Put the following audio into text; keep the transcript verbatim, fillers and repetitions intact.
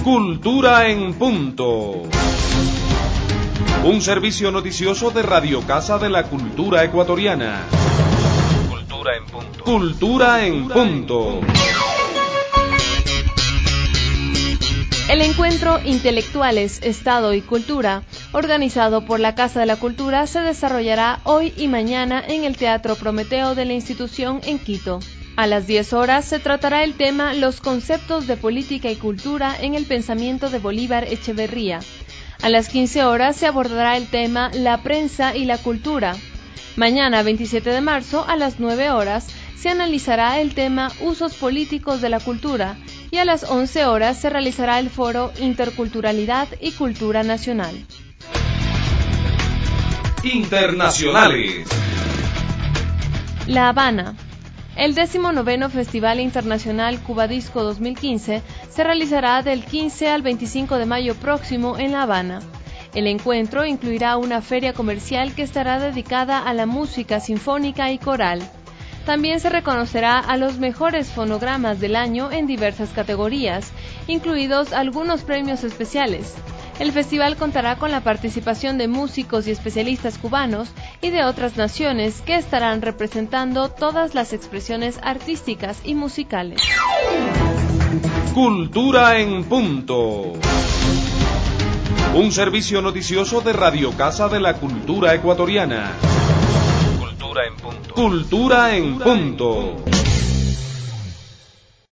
Cultura en Punto. Un servicio noticioso de Radio Casa de la Cultura Ecuatoriana. Cultura en Punto. Cultura en Punto. El encuentro Intelectuales, Estado y Cultura, organizado por la Casa de la Cultura, se desarrollará hoy y mañana en el Teatro Prometeo de la institución en Quito. A las diez horas se tratará el tema Los conceptos de política y cultura en el pensamiento de Bolívar Echeverría. A las quince horas se abordará el tema La prensa y la cultura. Mañana, veintisiete de marzo, a las nueve horas, se analizará el tema Usos políticos de la cultura y a las once horas se realizará el foro Interculturalidad y Cultura Nacional. Internacionales. La Habana. El décimo noveno Festival Internacional Cuba Disco dos mil quince se realizará del quince al veinticinco de mayo próximo en La Habana. El encuentro incluirá una feria comercial que estará dedicada a la música sinfónica y coral. También se reconocerá a los mejores fonogramas del año en diversas categorías, incluidos algunos premios especiales. El festival contará con la participación de músicos y especialistas cubanos y de otras naciones que estarán representando todas las expresiones artísticas y musicales. Cultura en Punto. Un servicio noticioso de Radio Casa de la Cultura Ecuatoriana. Cultura en Punto. Cultura en Punto.